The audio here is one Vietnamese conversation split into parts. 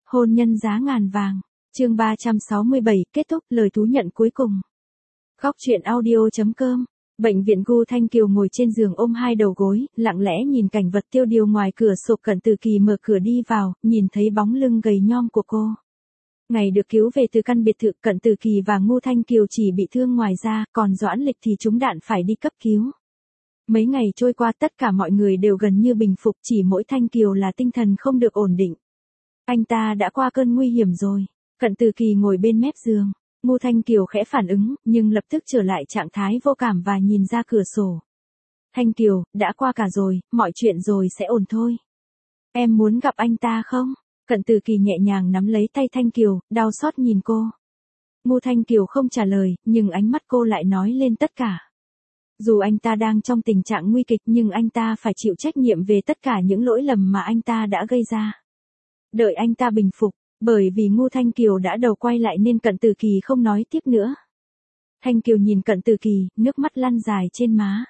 Hôn nhân giá ngàn vàng. Chương 367, kết thúc lời thú nhận cuối cùng. Góc truyện audio.com. Bệnh viện Gu Thanh Kiều ngồi trên giường ôm hai đầu gối, lặng lẽ nhìn cảnh vật tiêu điều ngoài cửa sổ. Cận Từ Kỳ mở cửa đi vào, nhìn thấy bóng lưng gầy nhom của cô. Ngày được cứu về từ căn biệt thự, Cận Từ Kỳ và Gu Thanh Kiều chỉ bị thương ngoài da, còn Doãn Lịch thì trúng đạn phải đi cấp cứu. Mấy ngày trôi qua tất cả mọi người đều gần như bình phục, chỉ mỗi Thanh Kiều là tinh thần không được ổn định. Anh ta đã qua cơn nguy hiểm rồi. Cận Từ Kỳ ngồi bên mép giường. Gu Thanh Kiều khẽ phản ứng, nhưng lập tức trở lại trạng thái vô cảm và nhìn ra cửa sổ. Thanh Kiều, đã qua cả rồi, mọi chuyện rồi sẽ ổn thôi. Em muốn gặp anh ta không? Cận Từ Kỳ nhẹ nhàng nắm lấy tay Thanh Kiều, đau xót nhìn cô. Gu Thanh Kiều không trả lời, nhưng ánh mắt cô lại nói lên tất cả. Dù anh ta đang trong tình trạng nguy kịch nhưng anh ta phải chịu trách nhiệm về tất cả những lỗi lầm mà anh ta đã gây ra. Đợi anh ta bình phục, bởi vì Gu Thanh Kiều đã đầu quay lại nên Cận Từ Kỳ không nói tiếp nữa. Thanh Kiều nhìn Cận Từ Kỳ, nước mắt lăn dài trên má.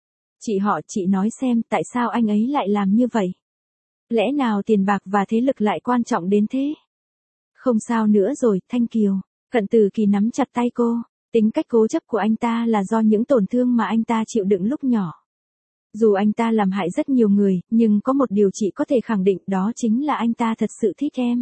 Chị nói xem tại sao anh ấy lại làm như vậy? Lẽ nào tiền bạc và thế lực lại quan trọng đến thế? Không sao nữa rồi, Thanh Kiều. Cận Từ Kỳ nắm chặt tay cô. Tính cách cố chấp của anh ta là do những tổn thương mà anh ta chịu đựng lúc nhỏ. Dù anh ta làm hại rất nhiều người, nhưng có một điều chị có thể khẳng định, đó chính là anh ta thật sự thích em.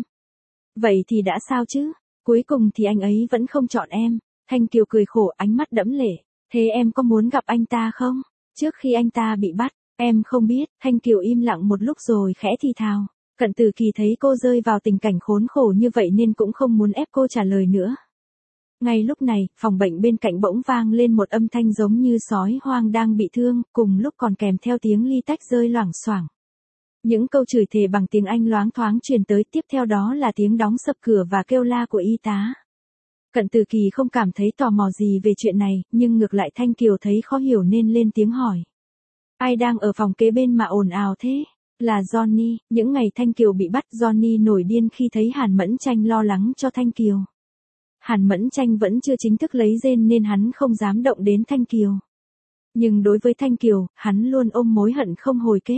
Vậy thì đã sao chứ? Cuối cùng thì anh ấy vẫn không chọn em. Thanh Kiều cười khổ, ánh mắt đẫm lệ. Thế em có muốn gặp anh ta không? Trước khi anh ta bị bắt, em không biết. Thanh Kiều im lặng một lúc rồi khẽ thì thào. Cận Từ Kỳ thấy cô rơi vào tình cảnh khốn khổ như vậy nên cũng không muốn ép cô trả lời nữa. Ngay lúc này, phòng bệnh bên cạnh bỗng vang lên một âm thanh giống như sói hoang đang bị thương, cùng lúc còn kèm theo tiếng ly tách rơi loảng xoảng. Những câu chửi thề bằng tiếng Anh loáng thoáng truyền tới, tiếp theo đó là tiếng đóng sập cửa và kêu la của y tá. Cận Từ Kỳ không cảm thấy tò mò gì về chuyện này, nhưng ngược lại Thanh Kiều thấy khó hiểu nên lên tiếng hỏi. Ai đang ở phòng kế bên mà ồn ào thế? Là Johnny. Những ngày Thanh Kiều bị bắt, Johnny nổi điên khi thấy Hàn Mẫn Tranh lo lắng cho Thanh Kiều. Hàn Mẫn Tranh vẫn chưa chính thức lấy rên nên hắn không dám động đến Thanh Kiều. Nhưng đối với Thanh Kiều, hắn luôn ôm mối hận không hồi kết.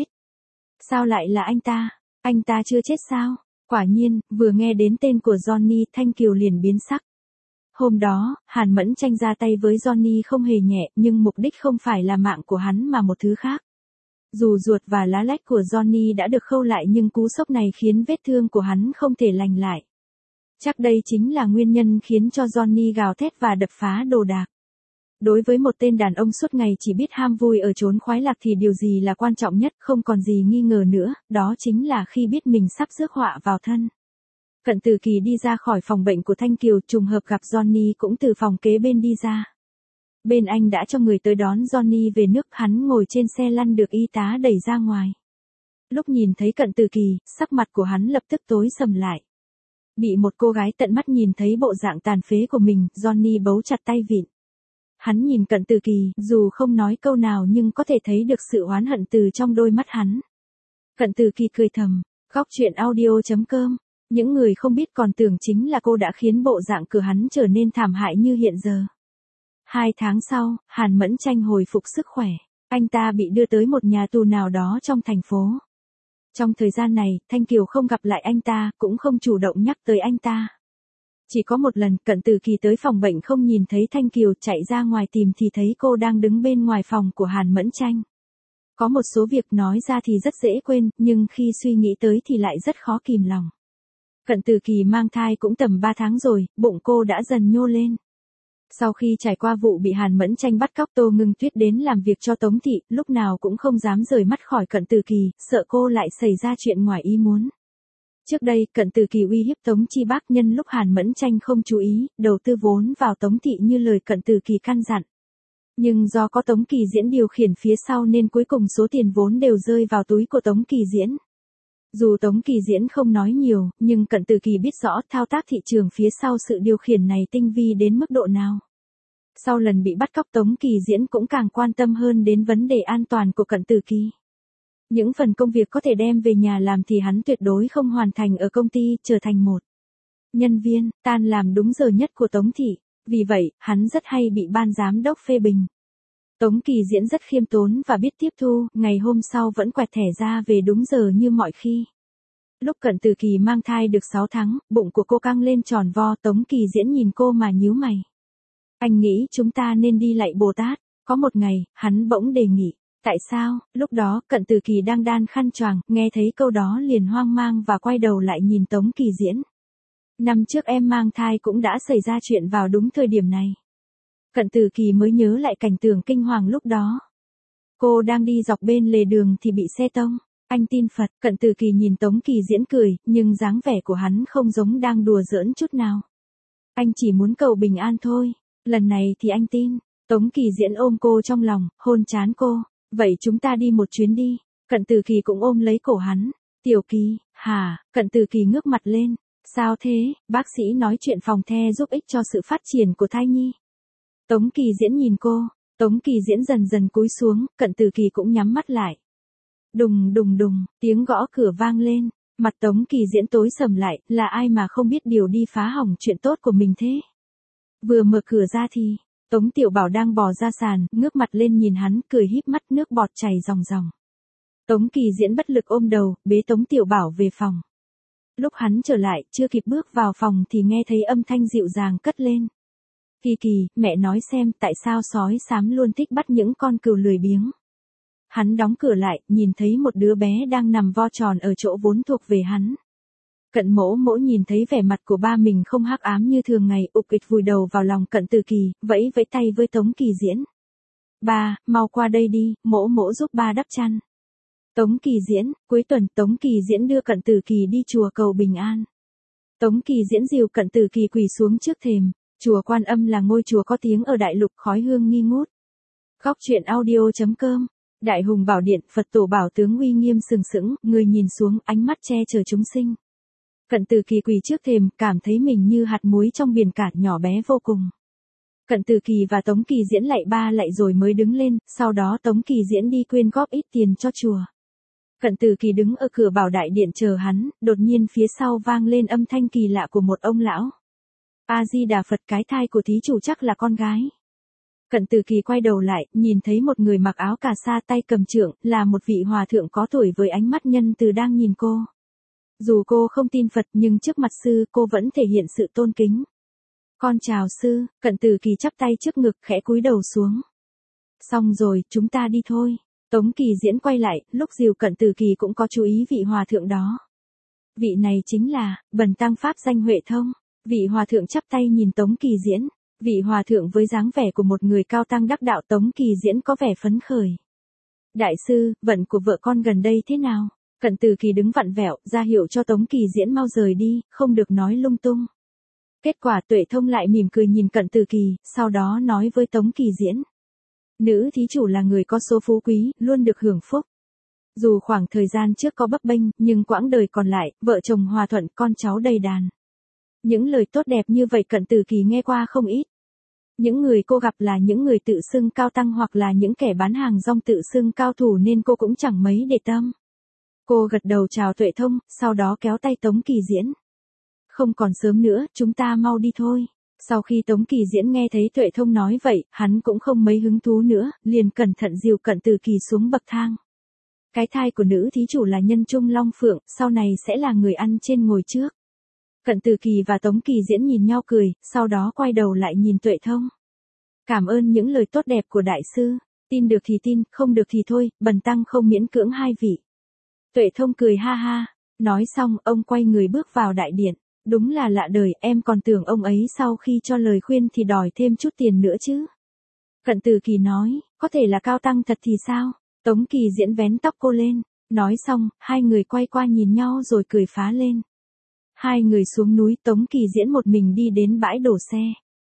Sao lại là anh ta? Anh ta chưa chết sao? Quả nhiên, vừa nghe đến tên của Johnny, Thanh Kiều liền biến sắc. Hôm đó, Hàn Mẫn Tranh ra tay với Johnny không hề nhẹ, nhưng mục đích không phải là mạng của hắn mà một thứ khác. Dù ruột và lá lách của Johnny đã được khâu lại nhưng cú sốc này khiến vết thương của hắn không thể lành lại. Chắc đây chính là nguyên nhân khiến cho Johnny gào thét và đập phá đồ đạc. Đối với một tên đàn ông suốt ngày chỉ biết ham vui ở chốn khoái lạc thì điều gì là quan trọng nhất, không còn gì nghi ngờ nữa, đó chính là khi biết mình sắp rước họa vào thân. Cận Từ Kỳ đi ra khỏi phòng bệnh của Thanh Kiều, trùng hợp gặp Johnny cũng từ phòng kế bên đi ra. Bên anh đã cho người tới đón Johnny về nước, hắn ngồi trên xe lăn được y tá đẩy ra ngoài. Lúc nhìn thấy Cận Từ Kỳ, sắc mặt của hắn lập tức tối sầm lại. Bị một cô gái tận mắt nhìn thấy bộ dạng tàn phế của mình, Johnny bấu chặt tay vịn. Hắn nhìn Cận Từ Kỳ, dù không nói câu nào nhưng có thể thấy được sự oán hận từ trong đôi mắt hắn. Cận Từ Kỳ cười thầm, góc truyện audio.com. Những người không biết còn tưởng chính là cô đã khiến bộ dạng của hắn trở nên thảm hại như hiện giờ. 2 tháng sau, Hàn Mẫn Tranh hồi phục sức khỏe. Anh ta bị đưa tới một nhà tù nào đó trong thành phố. Trong thời gian này, Thanh Kiều không gặp lại anh ta, cũng không chủ động nhắc tới anh ta. Chỉ có một lần, Cận Từ Kỳ tới phòng bệnh không nhìn thấy Thanh Kiều, chạy ra ngoài tìm thì thấy cô đang đứng bên ngoài phòng của Hàn Mẫn Tranh. Có một số việc nói ra thì rất dễ quên, nhưng khi suy nghĩ tới thì lại rất khó kìm lòng. Cận Từ Kỳ mang thai cũng tầm 3 tháng rồi, bụng cô đã dần nhô lên. Sau khi trải qua vụ bị Hàn Mẫn Tranh bắt cóc, Tô Ngưng Tuyết đến làm việc cho Tống Thị, lúc nào cũng không dám rời mắt khỏi Cận Từ Kỳ, sợ cô lại xảy ra chuyện ngoài ý muốn. Trước đây, Cận Từ Kỳ uy hiếp Tống Chi Bác nhân lúc Hàn Mẫn Tranh không chú ý, đầu tư vốn vào Tống Thị như lời Cận Từ Kỳ căn dặn. Nhưng do có Tống Kỳ Diễn điều khiển phía sau nên cuối cùng số tiền vốn đều rơi vào túi của Tống Kỳ Diễn. Dù Tống Kỳ Diễn không nói nhiều, nhưng Cận Từ Kỳ biết rõ thao tác thị trường phía sau sự điều khiển này tinh vi đến mức độ nào. Sau lần bị bắt cóc, Tống Kỳ Diễn cũng càng quan tâm hơn đến vấn đề an toàn của Cận Từ Kỳ. Những phần công việc có thể đem về nhà làm thì hắn tuyệt đối không hoàn thành ở công ty, trở thành một nhân viên tan làm đúng giờ nhất của Tống Thị. Vì vậy, hắn rất hay bị ban giám đốc phê bình. Tống Kỳ Diễn rất khiêm tốn và biết tiếp thu, ngày hôm sau vẫn quẹt thẻ ra về đúng giờ như mọi khi. Lúc Cận Từ Kỳ mang thai được 6 tháng, bụng của cô căng lên tròn vo, Tống Kỳ Diễn nhìn cô mà nhíu mày. Anh nghĩ chúng ta nên đi lạy Bồ Tát. Có một ngày, hắn bỗng đề nghị. Tại sao? Lúc đó, Cận Từ Kỳ đang đan khăn choàng, nghe thấy câu đó liền hoang mang và quay đầu lại nhìn Tống Kỳ Diễn. Năm trước em mang thai cũng đã xảy ra chuyện vào đúng thời điểm này. Cận Từ Kỳ mới nhớ lại cảnh tượng kinh hoàng lúc đó. Cô đang đi dọc bên lề đường thì bị xe tông. Anh tin Phật. Cận Từ Kỳ nhìn Tống Kỳ Diễn cười, nhưng dáng vẻ của hắn không giống đang đùa giỡn chút nào. Anh chỉ muốn cầu bình an thôi. Lần này thì anh tin. Tống Kỳ Diễn ôm cô trong lòng, hôn trán cô. Vậy chúng ta đi một chuyến đi. Cận Từ Kỳ cũng ôm lấy cổ hắn. Tiểu Kỳ, hả? Cận Từ Kỳ ngước mặt lên. Sao thế? Bác sĩ nói chuyện phòng the giúp ích cho sự phát triển của thai nhi. Tống Kỳ Diễn nhìn cô. Tống Kỳ Diễn dần dần cúi xuống, Cận Từ Kỳ cũng nhắm mắt lại. Đùng đùng đùng, tiếng gõ cửa vang lên. Mặt Tống Kỳ Diễn tối sầm lại, là ai mà không biết điều đi phá hỏng chuyện tốt của mình thế? Vừa mở cửa ra thì, Tống Tiểu Bảo đang bò ra sàn, ngước mặt lên nhìn hắn, cười híp mắt, nước bọt chảy ròng ròng. Tống Kỳ Diễn bất lực ôm đầu, bế Tống Tiểu Bảo về phòng. Lúc hắn trở lại, chưa kịp bước vào phòng thì nghe thấy âm thanh dịu dàng cất lên. Kỳ Kỳ, mẹ nói xem tại sao sói xám luôn thích bắt những con cừu lười biếng. Hắn đóng cửa lại, nhìn thấy một đứa bé đang nằm vo tròn ở chỗ vốn thuộc về hắn. Cận Mỗ Mỗ nhìn thấy vẻ mặt của ba mình không hắc ám như thường ngày, ục ịch vùi đầu vào lòng Cận Từ Kỳ, vẫy vẫy tay với Tống Kỳ Diễn. Ba, mau qua đây đi, Mỗ Mỗ giúp ba đắp chăn. Tống Kỳ Diễn, cuối tuần Tống Kỳ Diễn đưa Cận Từ Kỳ đi chùa cầu bình an. Tống Kỳ Diễn dìu Cận Từ Kỳ quỳ xuống trước thềm. Chùa Quan Âm là ngôi chùa có tiếng ở đại lục, khói hương nghi ngút. Góc truyện audio.com. Đại hùng bảo điện, Phật tổ bảo tướng uy nghiêm sừng sững, người nhìn xuống, ánh mắt che chở chúng sinh. Cận Từ Kỳ quỳ trước thềm, cảm thấy mình như hạt muối trong biển cả, nhỏ bé vô cùng. Cận Từ Kỳ và Tống Kỳ Diễn lạy ba lạy rồi mới đứng lên, sau đó Tống Kỳ Diễn đi quyên góp ít tiền cho chùa. Cận Từ Kỳ đứng ở cửa bảo đại điện chờ hắn, đột nhiên phía sau vang lên âm thanh kỳ lạ của một ông lão. A-di-đà Phật, cái thai của thí chủ chắc là con gái. Cận Từ Kỳ quay đầu lại, nhìn thấy một người mặc áo cà sa tay cầm trượng, là một vị hòa thượng có tuổi với ánh mắt nhân từ đang nhìn cô. Dù cô không tin Phật nhưng trước mặt sư cô vẫn thể hiện sự tôn kính. Con chào sư. Cận Từ Kỳ chắp tay trước ngực khẽ cúi đầu xuống. Xong rồi, chúng ta đi thôi. Tống Kỳ Diễn quay lại, lúc dìu Cận Từ Kỳ cũng có chú ý vị hòa thượng đó. Vị này chính là Bần Tăng Pháp danh Huệ Thông. Vị hòa thượng chắp tay nhìn Tống Kỳ Diễn. Vị hòa thượng với dáng vẻ của một người cao tăng đắc đạo. Tống Kỳ Diễn có vẻ phấn khởi. Đại sư, vận của vợ con gần đây thế nào? Cận Từ Kỳ đứng vặn vẹo, ra hiệu cho Tống Kỳ Diễn mau rời đi, không được nói lung tung. Kết quả Tuệ Thông lại mỉm cười nhìn Cận Từ Kỳ, sau đó nói với Tống Kỳ Diễn. Nữ thí chủ là người có số phú quý, luôn được hưởng phúc. Dù khoảng thời gian trước có bấp bênh, nhưng quãng đời còn lại, vợ chồng hòa thuận, con cháu đầy đàn. Những lời tốt đẹp như vậy Cận Từ Kỳ nghe qua không ít. Những người cô gặp là những người tự xưng cao tăng hoặc là những kẻ bán hàng rong tự xưng cao thủ nên cô cũng chẳng mấy để tâm. Cô gật đầu chào Tuệ Thông, sau đó kéo tay Tống Kỳ Diễn. Không còn sớm nữa, chúng ta mau đi thôi. Sau khi Tống Kỳ Diễn nghe thấy Tuệ Thông nói vậy, hắn cũng không mấy hứng thú nữa, liền cẩn thận dìu Cận Từ Kỳ xuống bậc thang. Cái thai của nữ thí chủ là nhân trung long phượng, sau này sẽ là người ăn trên ngồi trước. Cận Từ Kỳ và Tống Kỳ Diễn nhìn nhau cười, sau đó quay đầu lại nhìn Tuệ Thông. Cảm ơn những lời tốt đẹp của đại sư, tin được thì tin, không được thì thôi, Bần Tăng không miễn cưỡng hai vị. Tuệ Thông cười ha ha, nói xong ông quay người bước vào đại điện. Đúng là lạ đời, em còn tưởng ông ấy sau khi cho lời khuyên thì đòi thêm chút tiền nữa chứ. Cận Từ Kỳ nói, có thể là cao tăng thật thì sao? Tống Kỳ Diễn vén tóc cô lên, nói xong, hai người quay qua nhìn nhau rồi cười phá lên. Hai người xuống núi, Tống Kỳ Diễn một mình đi đến bãi đổ xe.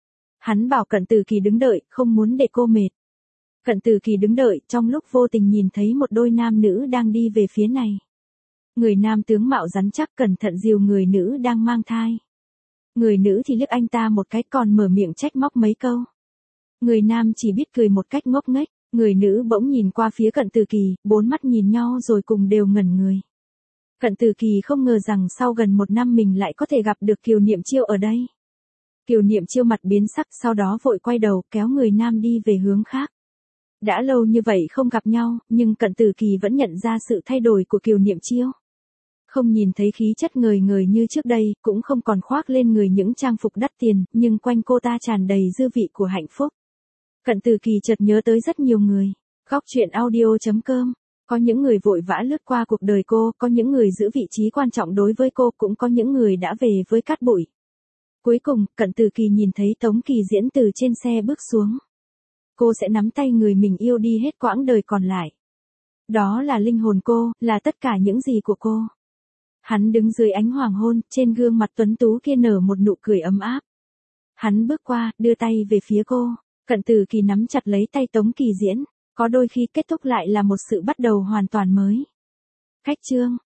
Hắn bảo Cận Từ Kỳ đứng đợi, không muốn để cô mệt. Cận Từ Kỳ đứng đợi, trong lúc vô tình nhìn thấy một đôi nam nữ đang đi về phía này. Người nam tướng mạo rắn chắc cẩn thận dìu người nữ đang mang thai. Người nữ thì liếc anh ta một cái còn mở miệng trách móc mấy câu. Người nam chỉ biết cười một cách ngốc nghếch, người nữ bỗng nhìn qua phía Cận Từ Kỳ, bốn mắt nhìn nhau rồi cùng đều ngẩn người. Cận Từ Kỳ không ngờ rằng sau gần một năm mình lại có thể gặp được Kiều Niệm Chiêu ở đây. Kiều Niệm Chiêu mặt biến sắc sau đó vội quay đầu kéo người nam đi về hướng khác. Đã lâu như vậy không gặp nhau, nhưng Cận Từ Kỳ vẫn nhận ra sự thay đổi của Kiều Niệm Chiêu. Không nhìn thấy khí chất ngời ngời như trước đây, cũng không còn khoác lên người những trang phục đắt tiền, nhưng quanh cô ta tràn đầy dư vị của hạnh phúc. Cận Từ Kỳ chợt nhớ tới rất nhiều người. Góc truyện audio.com. Có những người vội vã lướt qua cuộc đời cô, có những người giữ vị trí quan trọng đối với cô, cũng có những người đã về với cát bụi. Cuối cùng, Cận Từ Kỳ nhìn thấy Tống Kỳ Diễn từ trên xe bước xuống. Cô sẽ nắm tay người mình yêu đi hết quãng đời còn lại. Đó là linh hồn cô, là tất cả những gì của cô. Hắn đứng dưới ánh hoàng hôn, trên gương mặt tuấn tú kia nở một nụ cười ấm áp. Hắn bước qua, đưa tay về phía cô. Cận Từ Kỳ nắm chặt lấy tay Tống Kỳ Diễn. Có đôi khi kết thúc lại là một sự bắt đầu hoàn toàn mới. Khách chương.